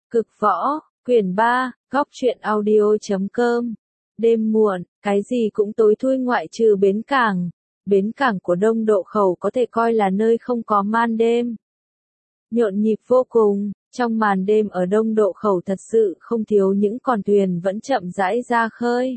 Cực võ, quyển 3, góc truyện audio.com. Đêm muộn, cái gì cũng tối thui ngoại trừ bến cảng. Bến cảng của Đông Độ Khẩu có thể coi là nơi không có màn đêm. Nhộn nhịp vô cùng, trong màn đêm ở Đông Độ Khẩu thật sự không thiếu những con thuyền vẫn chậm rãi ra khơi.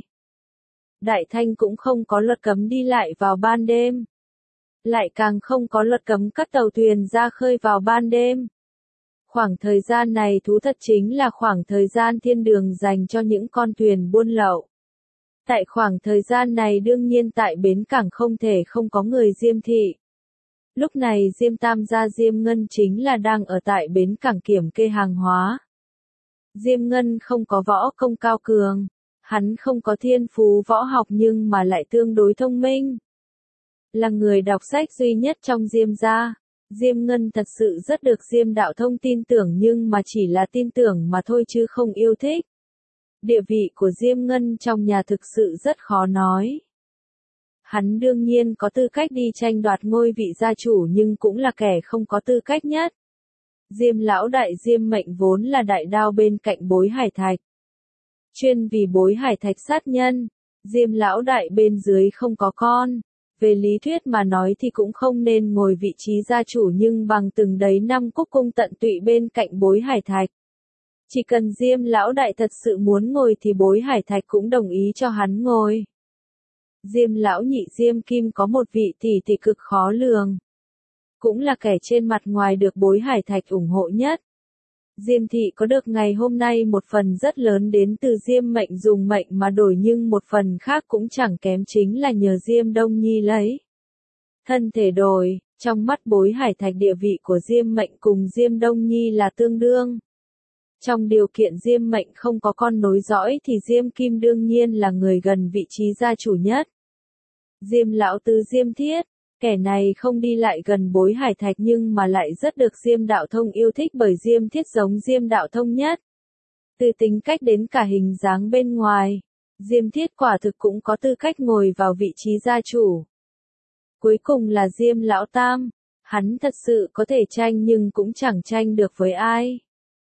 Đại Thanh cũng không có luật cấm đi lại vào ban đêm. Lại càng không có luật cấm cắt tàu thuyền ra khơi vào ban đêm. Khoảng thời gian này thú thật chính là khoảng thời gian thiên đường dành cho những con thuyền buôn lậu. Tại khoảng thời gian này đương nhiên tại bến cảng không thể không có người Diêm thị. Lúc này Diêm Tam gia Diêm Ngân chính là đang ở tại bến cảng kiểm kê hàng hóa. Diêm Ngân không có võ công cao cường, hắn không có thiên phú võ học nhưng mà lại tương đối thông minh. Là người đọc sách duy nhất trong Diêm gia. Diêm Ngân thật sự rất được Diêm Đạo Thông tin tưởng nhưng mà chỉ là tin tưởng mà thôi chứ không yêu thích. Địa vị của Diêm Ngân trong nhà thực sự rất khó nói. Hắn đương nhiên có tư cách đi tranh đoạt ngôi vị gia chủ nhưng cũng là kẻ không có tư cách nhất. Diêm lão đại Diêm Mệnh vốn là đại đao bên cạnh Bối Hải Thạch. Chuyên vì Bối Hải Thạch sát nhân, Diêm lão đại bên dưới không có con. Về lý thuyết mà nói thì cũng không nên ngồi vị trí gia chủ nhưng bằng từng đấy năm cúc cung tận tụy bên cạnh Bối Hải Thạch. Chỉ cần Diêm lão đại thật sự muốn ngồi thì Bối Hải Thạch cũng đồng ý cho hắn ngồi. Diêm lão nhị Diêm Kim có một vị tỷ tỷ cực khó lường. Cũng là kẻ trên mặt ngoài được Bối Hải Thạch ủng hộ nhất. Diêm thị có được ngày hôm nay một phần rất lớn đến từ Diêm Mệnh dùng mệnh mà đổi nhưng một phần khác cũng chẳng kém chính là nhờ Diêm Đông Nhi lấy. Thân thể đổi, trong mắt Bối Hải Thạch địa vị của Diêm Mệnh cùng Diêm Đông Nhi là tương đương. Trong điều kiện Diêm Mệnh không có con nối dõi thì Diêm Kim đương nhiên là người gần vị trí gia chủ nhất. Diêm lão tứ Diêm Thiết. Kẻ này không đi lại gần Bối Hải Thạch nhưng mà lại rất được Diêm Đạo Thông yêu thích bởi Diêm Thiết giống Diêm Đạo Thông nhất. Từ tính cách đến cả hình dáng bên ngoài, Diêm Thiết quả thực cũng có tư cách ngồi vào vị trí gia chủ. Cuối cùng là Diêm Lão Tam, hắn thật sự có thể tranh nhưng cũng chẳng tranh được với ai.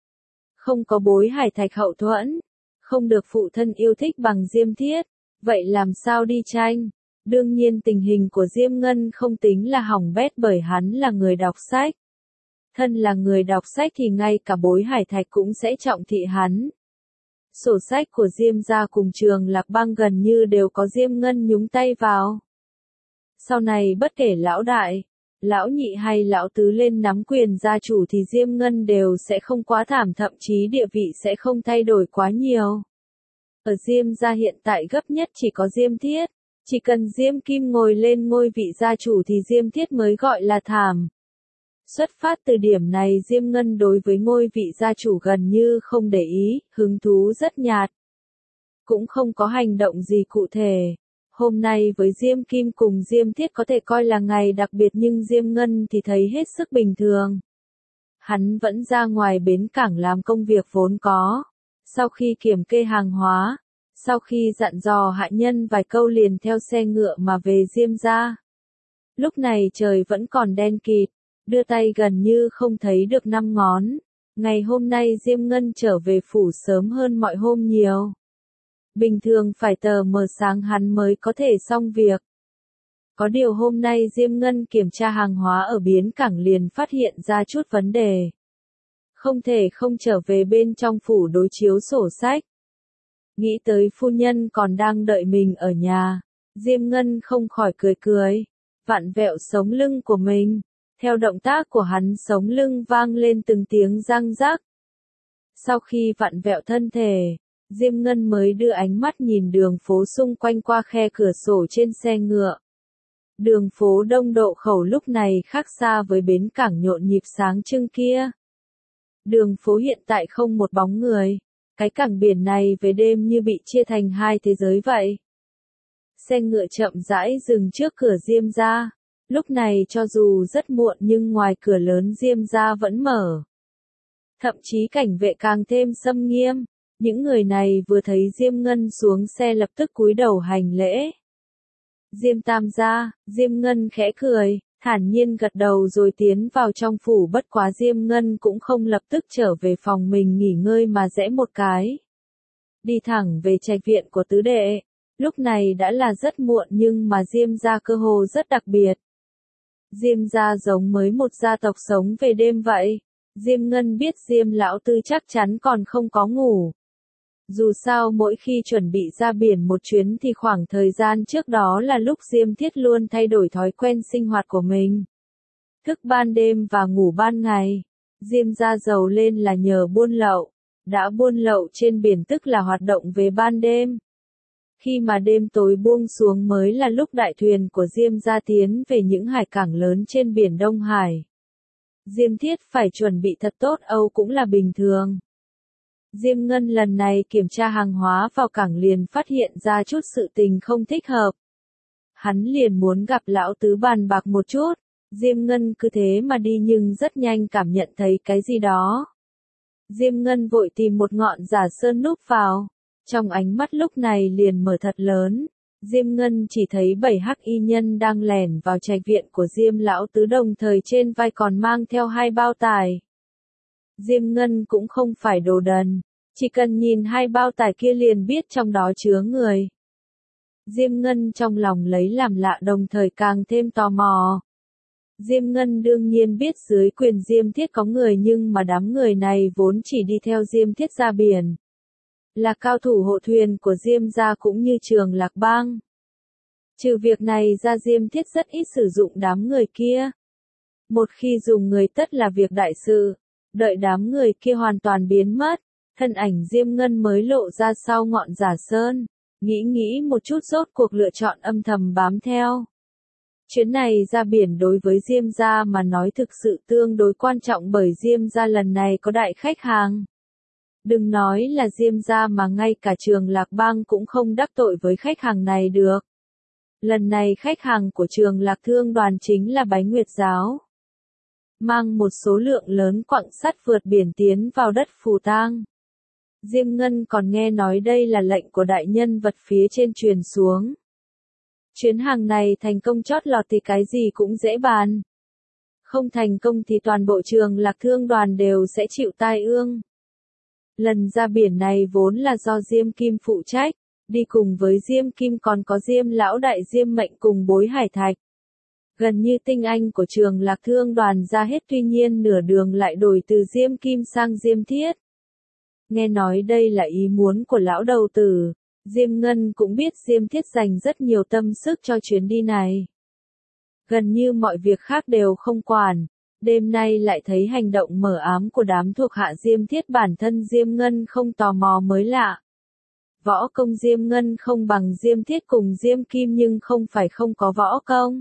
Không có Bối Hải Thạch hậu thuẫn, không được phụ thân yêu thích bằng Diêm Thiết, vậy làm sao đi tranh? Đương nhiên tình hình của Diêm Ngân không tính là hỏng bét bởi hắn là người đọc sách. Thân là người đọc sách thì ngay cả Bối Hải Thạch cũng sẽ trọng thị hắn. Sổ sách của Diêm gia cùng Trường Lạc Bang gần như đều có Diêm Ngân nhúng tay vào. Sau này bất kể lão đại, lão nhị hay lão tứ lên nắm quyền gia chủ thì Diêm Ngân đều sẽ không quá thảm thậm chí địa vị sẽ không thay đổi quá nhiều. Ở Diêm gia hiện tại gấp nhất chỉ có Diêm Thiết. Chỉ cần Diêm Kim ngồi lên ngôi vị gia chủ thì Diêm Thiết mới gọi là thảm. Xuất phát từ điểm này Diêm Ngân đối với ngôi vị gia chủ gần như không để ý, hứng thú rất nhạt. Cũng không có hành động gì cụ thể. Hôm nay với Diêm Kim cùng Diêm Thiết có thể coi là ngày đặc biệt nhưng Diêm Ngân thì thấy hết sức bình thường. Hắn vẫn ra ngoài bến cảng làm công việc vốn có. Sau khi kiểm kê hàng hóa, sau khi dặn dò hạ nhân vài câu liền theo xe ngựa mà về Diêm gia. Lúc này trời vẫn còn đen kịt, đưa tay gần như không thấy được năm ngón. Ngày hôm nay Diêm Ngân trở về phủ sớm hơn mọi hôm nhiều. Bình thường phải tờ mờ sáng hắn mới có thể xong việc. Có điều hôm nay Diêm Ngân kiểm tra hàng hóa ở bến cảng liền phát hiện ra chút vấn đề. Không thể không trở về bên trong phủ đối chiếu sổ sách. Nghĩ tới phu nhân còn đang đợi mình ở nhà, Diêm Ngân không khỏi cười cười, vặn vẹo sống lưng của mình. Theo động tác của hắn sống lưng vang lên từng tiếng răng rắc. Sau khi vặn vẹo thân thể, Diêm Ngân mới đưa ánh mắt nhìn đường phố xung quanh qua khe cửa sổ trên xe ngựa. Đường phố Đông Độ Khẩu lúc này khác xa với bến cảng nhộn nhịp sáng trưng kia. Đường phố hiện tại không một bóng người. Cái cảng biển này về đêm như bị chia thành hai thế giới vậy. Xe ngựa chậm rãi dừng trước cửa Diêm gia. Lúc này cho dù rất muộn nhưng ngoài cửa lớn Diêm gia vẫn mở. Thậm chí cảnh vệ càng thêm xâm nghiêm. Những người này vừa thấy Diêm Ngân xuống xe lập tức cúi đầu hành lễ. Diêm Tam gia, Diêm Ngân khẽ cười, thản nhiên gật đầu rồi tiến vào trong phủ, bất quá Diêm Ngân cũng không lập tức trở về phòng mình nghỉ ngơi mà rẽ một cái. Đi thẳng về trạch viện của tứ đệ. Lúc này đã là rất muộn nhưng mà Diêm gia cơ hồ rất đặc biệt. Diêm gia giống mới một gia tộc sống về đêm vậy. Diêm Ngân biết Diêm lão tư chắc chắn còn không có ngủ. Dù sao mỗi khi chuẩn bị ra biển một chuyến thì khoảng thời gian trước đó là lúc Diêm Thiết luôn thay đổi thói quen sinh hoạt của mình. Thức ban đêm và ngủ ban ngày. Diêm gia giàu lên là nhờ buôn lậu. Đã buôn lậu trên biển tức là hoạt động về ban đêm. Khi mà đêm tối buông xuống mới là lúc đại thuyền của Diêm gia tiến về những hải cảng lớn trên biển Đông Hải. Diêm Thiết phải chuẩn bị thật tốt Âu cũng là bình thường. Diêm Ngân lần này kiểm tra hàng hóa vào cảng liền phát hiện ra chút sự tình không thích hợp. Hắn liền muốn gặp lão tứ bàn bạc một chút. Diêm Ngân cứ thế mà đi nhưng rất nhanh cảm nhận thấy cái gì đó. Diêm Ngân vội tìm một ngọn giả sơn núp vào. Trong ánh mắt lúc này liền mở thật lớn. Diêm Ngân chỉ thấy 7 hắc y nhân đang lẻn vào trạch viện của Diêm lão tứ, đồng thời trên vai còn mang theo 2 bao tải. Diêm Ngân cũng không phải đồ đần, chỉ cần nhìn 2 bao tải kia liền biết trong đó chứa người. Diêm Ngân trong lòng lấy làm lạ đồng thời càng thêm tò mò. Diêm Ngân đương nhiên biết dưới quyền Diêm Thiết có người nhưng mà đám người này vốn chỉ đi theo Diêm Thiết ra biển. Là cao thủ hộ thuyền của Diêm gia cũng như Trường Lạc Bang. Trừ việc này ra Diêm Thiết rất ít sử dụng đám người kia. Một khi dùng người tất là việc đại sự. Đợi đám người kia hoàn toàn biến mất, thân ảnh Diêm Ngân mới lộ ra sau ngọn giả sơn. Nghĩ một chút rốt cuộc lựa chọn âm thầm bám theo. Chuyến này ra biển đối với Diêm gia mà nói thực sự tương đối quan trọng bởi Diêm gia lần này có đại khách hàng. Đừng nói là Diêm gia mà ngay cả Trường Lạc Bang cũng không đắc tội với khách hàng này được. Lần này khách hàng của Trường Lạc Thương đoàn chính là Bái Nguyệt Giáo. Mang một số lượng lớn quặng sắt vượt biển tiến vào đất Phù Tang. Diêm Ngân còn nghe nói đây là lệnh của đại nhân vật phía trên truyền xuống. Chuyến hàng này thành công chót lọt thì cái gì cũng dễ bàn. Không thành công thì toàn bộ Trường Lạc Thương đoàn đều sẽ chịu tai ương. Lần ra biển này vốn là do Diêm Kim phụ trách, đi cùng với Diêm Kim còn có Diêm lão đại Diêm Mệnh cùng Bối Hải Thạch. Gần như tinh anh của Trường Lạc Thương đoàn ra hết, tuy nhiên nửa đường lại đổi từ Diêm Kim sang Diêm Thiết. Nghe nói đây là ý muốn của lão đầu tử, Diêm Ngân cũng biết Diêm Thiết dành rất nhiều tâm sức cho chuyến đi này. Gần như mọi việc khác đều không quản, đêm nay lại thấy hành động mờ ám của đám thuộc hạ Diêm Thiết, bản thân Diêm Ngân không tò mò mới lạ. Võ công Diêm Ngân không bằng Diêm Thiết cùng Diêm Kim nhưng không phải không có võ công.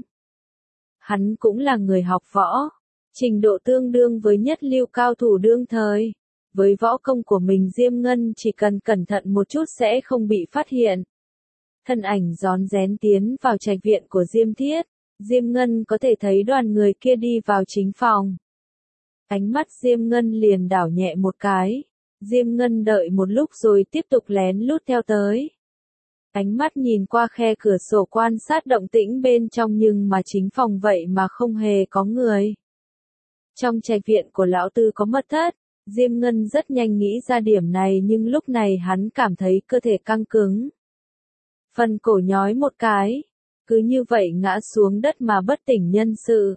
Hắn cũng là người học võ, trình độ tương đương với nhất lưu cao thủ đương thời. Với võ công của mình Diêm Ngân chỉ cần cẩn thận một chút sẽ không bị phát hiện. Thân ảnh rón rén tiến vào trạch viện của Diêm Thiết, Diêm Ngân có thể thấy đoàn người kia đi vào chính phòng. Ánh mắt Diêm Ngân liền đảo nhẹ một cái. Diêm Ngân đợi một lúc rồi tiếp tục lén lút theo tới. Ánh mắt nhìn qua khe cửa sổ quan sát động tĩnh bên trong nhưng mà chính phòng vậy mà không hề có người. Trong trạch viện của lão tư có mật thất, Diêm Ngân rất nhanh nghĩ ra điểm này nhưng lúc này hắn cảm thấy cơ thể căng cứng. Phần cổ nhói một cái, cứ như vậy ngã xuống đất mà bất tỉnh nhân sự.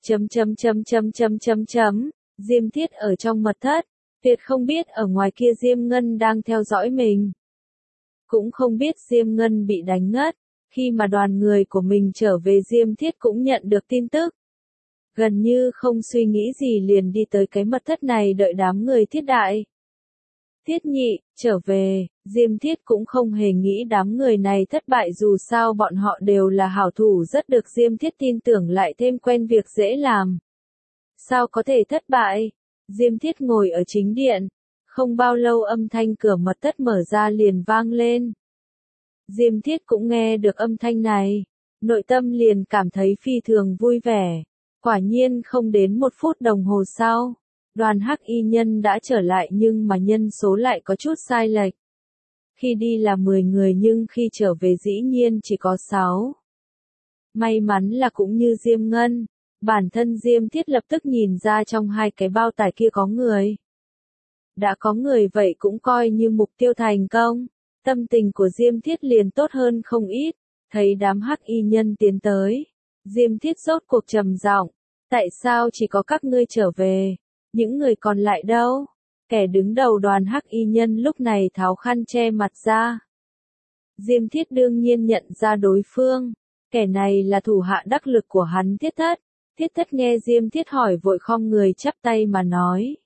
Diêm Thiết ở trong mật thất, tuyệt không biết ở ngoài kia Diêm Ngân đang theo dõi mình. Cũng không biết Diêm Ngân bị đánh ngất, khi mà đoàn người của mình trở về Diêm Thiết cũng nhận được tin tức. Gần như không suy nghĩ gì liền đi tới cái mật thất này đợi đám người Thiết đại. Thiết nhị, trở về, Diêm Thiết cũng không hề nghĩ đám người này thất bại, dù sao bọn họ đều là hảo thủ rất được Diêm Thiết tin tưởng, lại thêm quen việc dễ làm. Sao có thể thất bại? Diêm Thiết ngồi ở chính điện. Không bao lâu âm thanh cửa mật thất mở ra liền vang lên. Diêm Thiết cũng nghe được âm thanh này. Nội tâm liền cảm thấy phi thường vui vẻ. Quả nhiên không đến 1 phút đồng hồ sau, đoàn hắc y nhân đã trở lại nhưng mà nhân số lại có chút sai lệch. Khi đi là 10 người nhưng khi trở về dĩ nhiên chỉ có 6. May mắn là cũng như Diêm Ngân, Bản thân Diêm Thiết lập tức nhìn ra trong hai cái bao tải kia có người. Đã có người vậy cũng coi như mục tiêu thành công. Tâm tình của Diêm Thiết liền tốt hơn không ít. Thấy đám hắc y nhân tiến tới. Diêm Thiết rốt cuộc trầm giọng. Tại sao chỉ có các ngươi trở về? Những người còn lại đâu? Kẻ đứng đầu đoàn hắc y nhân lúc này tháo khăn che mặt ra. Diêm Thiết đương nhiên nhận ra đối phương. Kẻ này là thủ hạ đắc lực của hắn Thiết Thất. Thiết Thất nghe Diêm Thiết hỏi vội khom người chắp tay mà nói.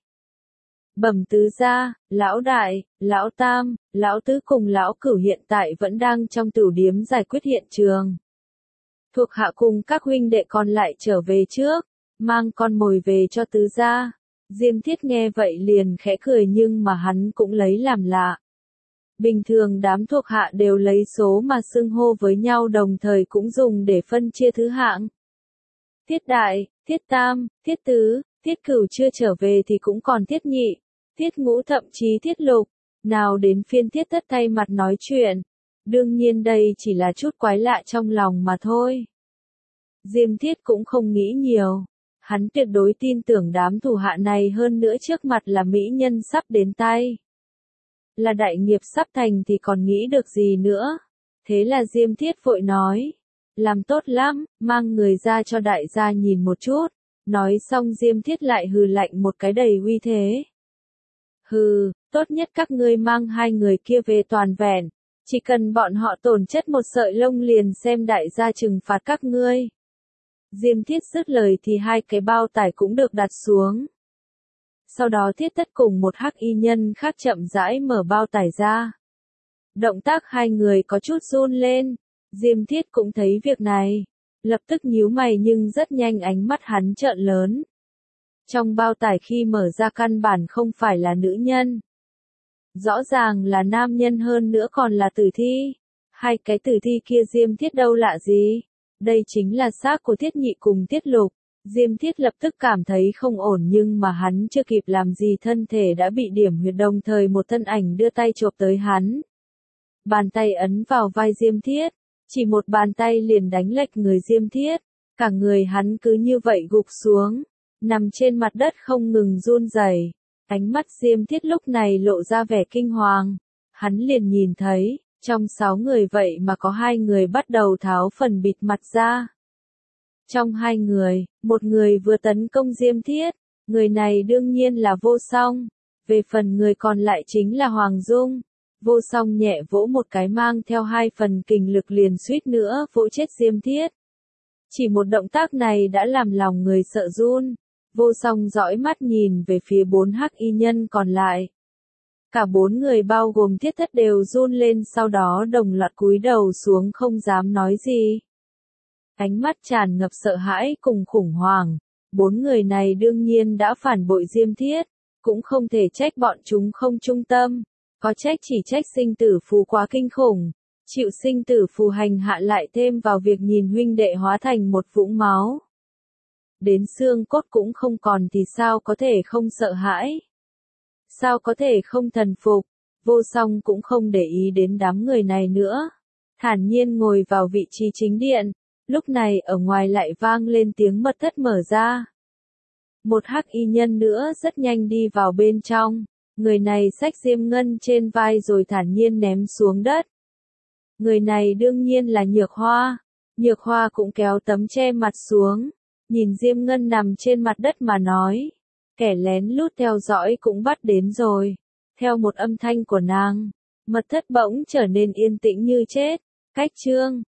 Bẩm tứ gia, lão đại, lão tam, lão tứ cùng lão cửu hiện tại vẫn đang trong tửu điếm giải quyết hiện trường. Thuộc hạ cùng các huynh đệ còn lại trở về trước, mang con mồi về cho tứ gia. Diêm Thiết nghe vậy liền khẽ cười nhưng mà hắn cũng lấy làm lạ. Bình thường đám thuộc hạ đều lấy số mà xưng hô với nhau đồng thời cũng dùng để phân chia thứ hạng. Thiết đại, thiết tam, thiết tứ, thiết cửu chưa trở về thì cũng còn thiết nhị, thiết ngũ thậm chí thiết lục. Nào đến phiên Thiết Thất thay mặt nói chuyện. Đương nhiên đây chỉ là chút quái lạ trong lòng mà thôi. Diêm Thiết cũng không nghĩ nhiều. Hắn tuyệt đối tin tưởng đám thủ hạ này hơn nữa trước mặt là mỹ nhân sắp đến tay. Là đại nghiệp sắp thành thì còn nghĩ được gì nữa. Thế là Diêm Thiết vội nói. Làm tốt lắm, mang người ra cho đại gia nhìn một chút. Nói xong Diêm Thiết lại hừ lạnh một cái đầy uy thế. Hừ, tốt nhất các ngươi mang hai người kia về toàn vẹn. Chỉ cần bọn họ tổn chất một sợi lông liền xem đại gia trừng phạt các ngươi. Diêm Thiết dứt lời thì hai cái bao tải cũng được đặt xuống. Sau đó Thiết Thất cùng một hắc y nhân khác chậm rãi mở bao tải ra. Động tác hai người có chút run lên. Diêm Thiết cũng thấy việc này. Lập tức nhíu mày nhưng rất nhanh ánh mắt hắn trợn lớn. Trong bao tải khi mở ra căn bản không phải là nữ nhân. Rõ ràng là nam nhân hơn nữa còn là tử thi. Hai cái tử thi kia Diêm Thiết đâu lạ gì. Đây chính là xác của Thiết Nhị cùng Thiết Lục. Diêm Thiết lập tức cảm thấy không ổn nhưng mà hắn chưa kịp làm gì thân thể đã bị điểm huyệt đồng thời một thân ảnh đưa tay chộp tới hắn. Bàn tay ấn vào vai Diêm Thiết. Chỉ một bàn tay liền đánh lệch người Diêm Thiết. Cả người hắn cứ như vậy gục xuống. Nằm trên mặt đất không ngừng run rẩy. Ánh mắt Diêm Thiết lúc này lộ ra vẻ kinh hoàng. Hắn liền nhìn thấy, trong 6 người vậy mà có 2 người bắt đầu tháo phần bịt mặt ra. Trong 2 người, một người vừa tấn công Diêm Thiết, người này đương nhiên là Vô Song. Về phần người còn lại chính là Hoàng Dung. Vô Song nhẹ vỗ một cái mang theo 2 phần kình lực liền suýt nữa vỗ chết Diêm Thiết. Chỉ một động tác này đã làm lòng người sợ run. Vô Song dõi mắt nhìn về phía 4 hắc y nhân còn lại. Cả 4 người bao gồm Thiết Thất đều run lên sau đó đồng loạt cúi đầu xuống không dám nói gì. Ánh mắt tràn ngập sợ hãi cùng khủng hoảng. 4 người này đương nhiên đã phản bội Diêm Thiết. Cũng không thể trách bọn chúng không trung tâm. Có trách chỉ trách sinh tử phù quá kinh khủng. Chịu sinh tử phù hành hạ lại thêm vào việc nhìn huynh đệ hóa thành một vũng máu. Đến xương cốt cũng không còn thì sao có thể không sợ hãi? Sao có thể không thần phục? Vô Song cũng không để ý đến đám người này nữa. Thản nhiên ngồi vào vị trí chính điện. Lúc này ở ngoài lại vang lên tiếng mật thất mở ra. Một hắc y nhân nữa rất nhanh đi vào bên trong. Người này xách diêm ngân trên vai rồi thản nhiên ném xuống đất. Người này đương nhiên là Nhược Hoa. Nhược Hoa cũng kéo tấm che mặt xuống. Nhìn Diêm Ngân nằm trên mặt đất mà nói. Kẻ lén lút theo dõi cũng bắt đến rồi. Theo một âm thanh của nàng, mật thất bỗng trở nên yên tĩnh như chết. Cách chương